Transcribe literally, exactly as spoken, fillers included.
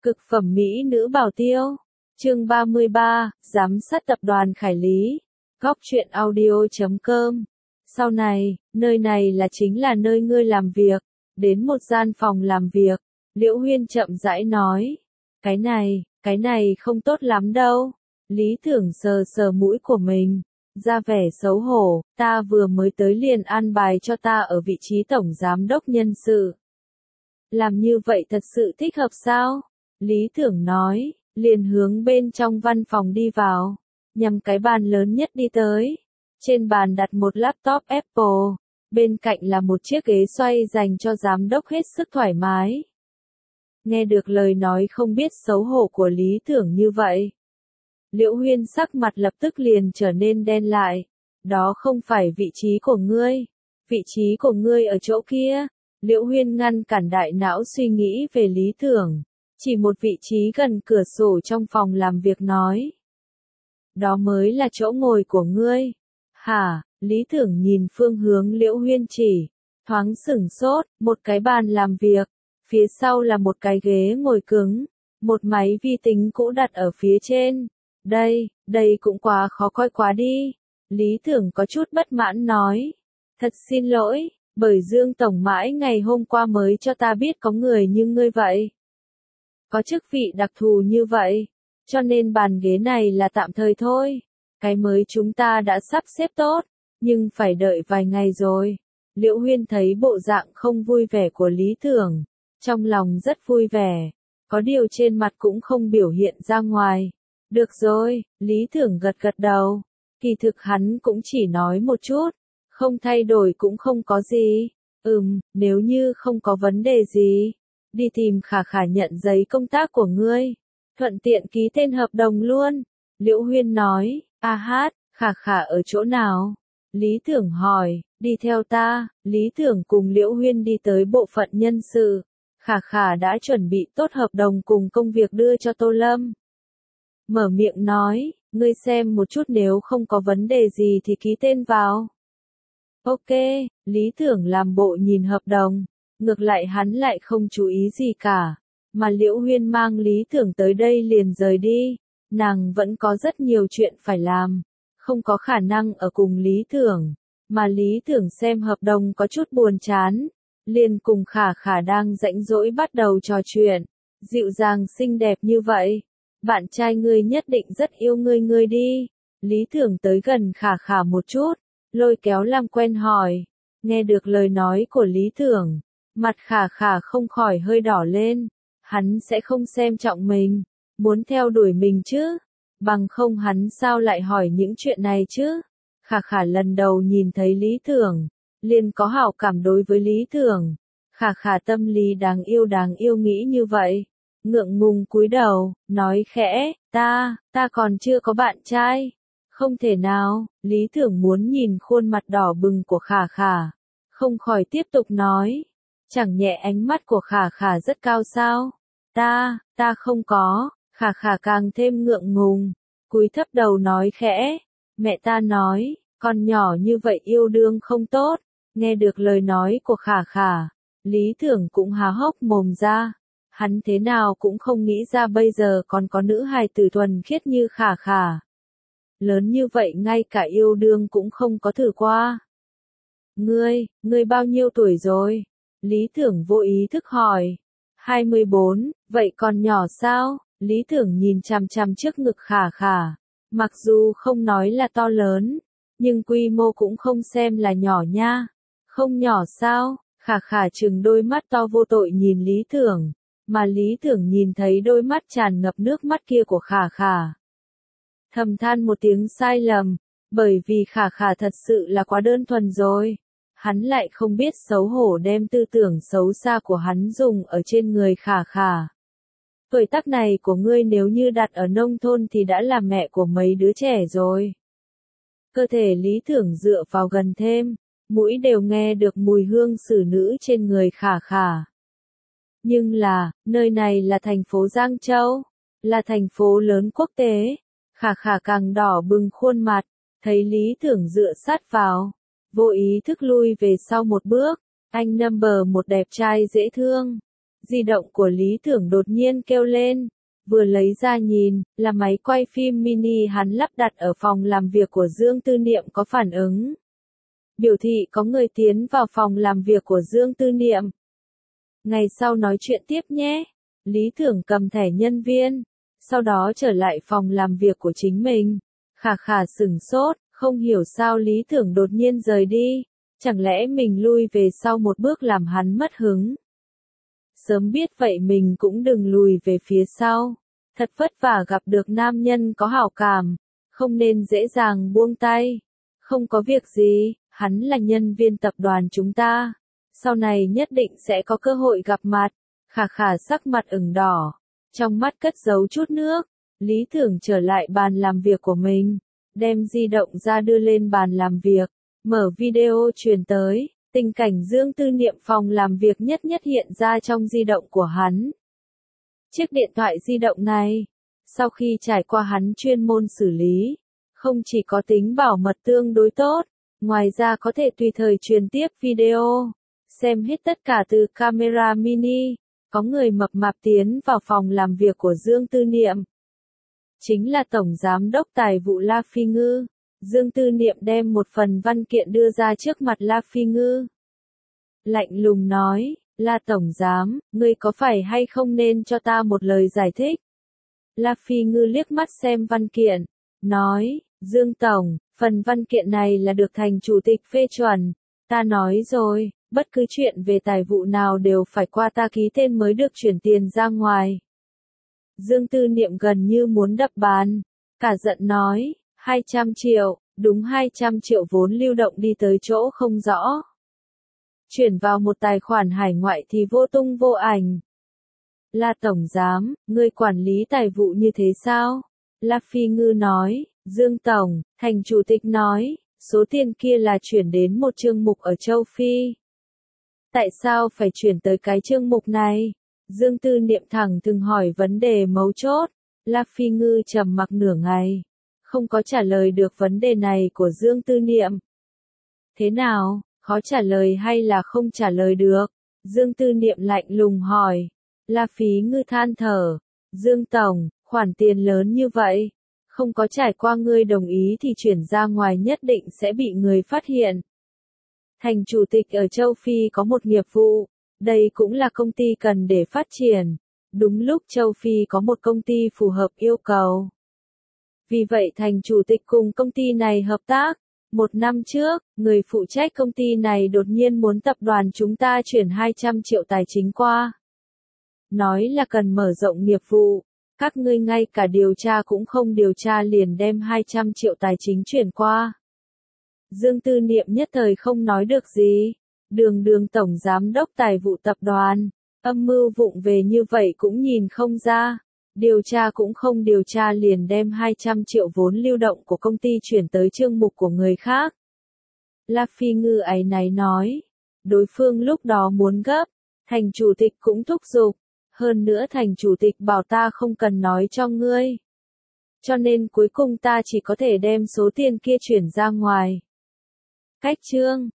Cực phẩm mỹ nữ bảo tiêu. Chương ba mươi ba, giám sát tập đoàn Khải Lý. Góc truyện audio chấm com. Sau này, nơi này là chính là nơi ngươi làm việc. Đến một gian phòng làm việc, Liễu Huyên chậm rãi nói. Cái này, cái này không tốt lắm đâu. Lý Tưởng sờ sờ mũi của mình, ra vẻ xấu hổ, ta vừa mới tới liền an bài cho ta ở vị trí tổng giám đốc nhân sự. Làm như vậy thật sự thích hợp sao? Lý Tưởng nói, liền hướng bên trong văn phòng đi vào, nhằm cái bàn lớn nhất đi tới. Trên bàn đặt một laptop Apple, bên cạnh là một chiếc ghế xoay dành cho giám đốc hết sức thoải mái. Nghe được lời nói không biết xấu hổ của Lý Tưởng như vậy, Liễu Huyên sắc mặt lập tức liền trở nên đen lại. Đó không phải vị trí của ngươi, vị trí của ngươi ở chỗ kia. Liễu Huyên ngăn cản đại não suy nghĩ về Lý Tưởng, chỉ một vị trí gần cửa sổ trong phòng làm việc nói. Đó mới là chỗ ngồi của ngươi. Hả? Lý Tưởng nhìn phương hướng Liễu Huyên chỉ, thoáng sửng sốt, một cái bàn làm việc, phía sau là một cái ghế ngồi cứng, một máy vi tính cũ đặt ở phía trên. Đây, đây cũng quá khó coi quá đi. Lý Tưởng có chút bất mãn nói. Thật xin lỗi, bởi Dương Tổng mãi ngày hôm qua mới cho ta biết có người như ngươi vậy. Có chức vị đặc thù như vậy, cho nên bàn ghế này là tạm thời thôi. Cái mới chúng ta đã sắp xếp tốt, nhưng phải đợi vài ngày rồi. Liễu Huyên thấy bộ dạng không vui vẻ của Lý Tưởng, trong lòng rất vui vẻ, có điều trên mặt cũng không biểu hiện ra ngoài. Được rồi, Lý Tưởng gật gật đầu, kỳ thực hắn cũng chỉ nói một chút, không thay đổi cũng không có gì. Ừm, nếu như không có vấn đề gì, đi tìm Khả Khả nhận giấy công tác của ngươi, thuận tiện ký tên hợp đồng luôn. Liễu Huyên nói. A hát, Khả Khả ở chỗ nào? Lý Tưởng hỏi. Đi theo ta. Lý Tưởng cùng Liễu Huyên đi tới bộ phận nhân sự. Khả Khả đã chuẩn bị tốt hợp đồng cùng công việc đưa cho Tô Lâm. Mở miệng nói, ngươi xem một chút, nếu không có vấn đề gì thì ký tên vào. Ok, Lý Tưởng làm bộ nhìn hợp đồng, ngược lại hắn lại không chú ý gì cả, mà Liễu Huyên mang Lý Tưởng tới đây liền rời đi, nàng vẫn có rất nhiều chuyện phải làm, không có khả năng ở cùng Lý Tưởng, mà Lý Tưởng xem hợp đồng có chút buồn chán, liền cùng Khả Khả đang rãnh rỗi bắt đầu trò chuyện, dịu dàng xinh đẹp như vậy. Bạn trai ngươi nhất định rất yêu ngươi ngươi đi. Lý Tưởng tới gần Khả Khả một chút, lôi kéo làm quen hỏi. Nghe được lời nói của Lý Tưởng, mặt Khả Khả không khỏi hơi đỏ lên. Hắn sẽ không xem trọng mình, muốn theo đuổi mình chứ. Bằng không hắn sao lại hỏi những chuyện này chứ. Khả Khả lần đầu nhìn thấy Lý Tưởng, liền có hảo cảm đối với Lý Tưởng. Khả Khả tâm lý đáng yêu đáng yêu nghĩ như vậy. Ngượng ngùng cúi đầu, nói khẽ, ta, ta còn chưa có bạn trai. Không thể nào, Lý Tưởng muốn nhìn khuôn mặt đỏ bừng của Khả Khả, không khỏi tiếp tục nói. Chẳng nhẽ ánh mắt của Khả Khả rất cao sao? Ta, ta không có. Khả Khả càng thêm ngượng ngùng, cúi thấp đầu nói khẽ. Mẹ ta nói, con nhỏ như vậy yêu đương không tốt. Nghe được lời nói của Khả Khả, Lý Tưởng cũng há hốc mồm ra. Hắn thế nào cũng không nghĩ ra bây giờ còn có nữ hài tử thuần khiết như Khả Khả. Lớn như vậy ngay cả yêu đương cũng không có thử qua. Ngươi, ngươi bao nhiêu tuổi rồi? Lý Tưởng vô ý thức hỏi. hai mươi bốn, vậy còn nhỏ sao? Lý Tưởng nhìn chằm chằm trước ngực Khả Khả. Mặc dù không nói là to lớn, nhưng quy mô cũng không xem là nhỏ nha. Không nhỏ sao? Khả Khả trừng đôi mắt to vô tội nhìn Lý Tưởng. Mà Lý Tưởng nhìn thấy đôi mắt tràn ngập nước mắt kia của Khả Khả. Thầm than một tiếng sai lầm, bởi vì Khả Khả thật sự là quá đơn thuần rồi. Hắn lại không biết xấu hổ đem tư tưởng xấu xa của hắn dùng ở trên người Khả Khả. Tuổi tác này của ngươi nếu như đặt ở nông thôn thì đã là mẹ của mấy đứa trẻ rồi. Cơ thể Lý Tưởng dựa vào gần thêm, mũi đều nghe được mùi hương xử nữ trên người Khả Khả. Nhưng là, nơi này là thành phố Giang Châu, là thành phố lớn quốc tế. Khả Khả càng đỏ bừng khuôn mặt, thấy Lý Tưởng dựa sát vào, vô ý thức lui về sau một bước. Anh number một đẹp trai dễ thương, Di động của Lý Thưởng đột nhiên kêu lên, vừa lấy ra nhìn, là máy quay phim mini hắn lắp đặt ở phòng làm việc của Dương Tư Niệm có phản ứng. Biểu thị có người tiến vào phòng làm việc của Dương Tư Niệm. Ngày sau nói chuyện tiếp nhé. Lý Thưởng cầm thẻ nhân viên, sau đó trở lại phòng làm việc của chính mình. Khả Khả sửng sốt, không hiểu sao Lý Thưởng đột nhiên rời đi, chẳng lẽ mình lui về sau một bước làm hắn mất hứng. Sớm biết vậy mình cũng đừng lùi về phía sau, thật vất vả gặp được nam nhân có hảo cảm, không nên dễ dàng buông tay. Không có việc gì, hắn là nhân viên tập đoàn chúng ta, sau này nhất định sẽ có cơ hội gặp mặt. Khả Khả sắc mặt ửng đỏ, trong mắt cất giấu chút nước. Lý Thưởng trở lại bàn làm việc của mình, đem di động ra đưa lên bàn làm việc, mở video truyền tới, tình cảnh Dương Tư Niệm phòng làm việc nhất nhất hiện ra trong di động của hắn. Chiếc điện thoại di động này, sau khi trải qua hắn chuyên môn xử lý, không chỉ có tính bảo mật tương đối tốt, ngoài ra có thể tùy thời truyền tiếp video, xem hết tất cả từ camera mini. Có người mập mạp tiến vào phòng làm việc của Dương Tư Niệm. Chính là Tổng Giám đốc Tài vụ La Phi Ngư. Dương Tư Niệm đem một phần văn kiện đưa ra trước mặt La Phi Ngư. Lạnh lùng nói, La Tổng Giám, ngươi có phải hay không nên cho ta một lời giải thích? La Phi Ngư liếc mắt xem văn kiện, nói, Dương Tổng, phần văn kiện này là được thành chủ tịch phê chuẩn, ta nói rồi. Bất cứ chuyện về tài vụ nào đều phải qua ta ký tên mới được chuyển tiền ra ngoài. Dương Tư Niệm gần như muốn đập bàn, cả giận nói, hai trăm triệu, đúng hai trăm triệu vốn lưu động đi tới chỗ không rõ. Chuyển vào một tài khoản hải ngoại thì vô tung vô ảnh. La Tổng Giám, ngươi quản lý tài vụ như thế sao? La Phi Ngư nói, Dương Tổng, thành chủ tịch nói, số tiền kia là chuyển đến một chương mục ở châu Phi. Tại sao phải chuyển tới cái chương mục này? Dương Tư Niệm thẳng thừng hỏi vấn đề mấu chốt. La Phi Ngư trầm mặc nửa ngày, không có trả lời được vấn đề này của Dương Tư Niệm. Thế nào, khó trả lời hay là không trả lời được? Dương Tư Niệm lạnh lùng hỏi. La Phi Ngư than thở. Dương Tổng, khoản tiền lớn như vậy, không có trải qua ngươi đồng ý thì chuyển ra ngoài nhất định sẽ bị người phát hiện. Thành chủ tịch ở châu Phi có một nghiệp vụ, đây cũng là công ty cần để phát triển. Đúng lúc châu Phi có một công ty phù hợp yêu cầu. Vì vậy thành chủ tịch cùng công ty này hợp tác. Một năm trước, người phụ trách công ty này đột nhiên muốn tập đoàn chúng ta chuyển hai trăm triệu tài chính qua. Nói là cần mở rộng nghiệp vụ. Các ngươi ngay cả điều tra cũng không điều tra liền đem hai trăm triệu tài chính chuyển qua. Dương Tư Niệm nhất thời không nói được gì. Đường đường Tổng Giám đốc Tài vụ tập đoàn, âm mưu vụng về như vậy cũng nhìn không ra. Điều tra cũng không điều tra liền đem hai trăm triệu vốn lưu động của công ty chuyển tới chương mục của người khác. La Phi Ngư áy náy nói. Đối phương lúc đó muốn gấp, thành chủ tịch cũng thúc giục. Hơn nữa thành chủ tịch bảo ta không cần nói cho ngươi. Cho nên cuối cùng ta chỉ có thể đem số tiền kia chuyển ra ngoài. Cách chương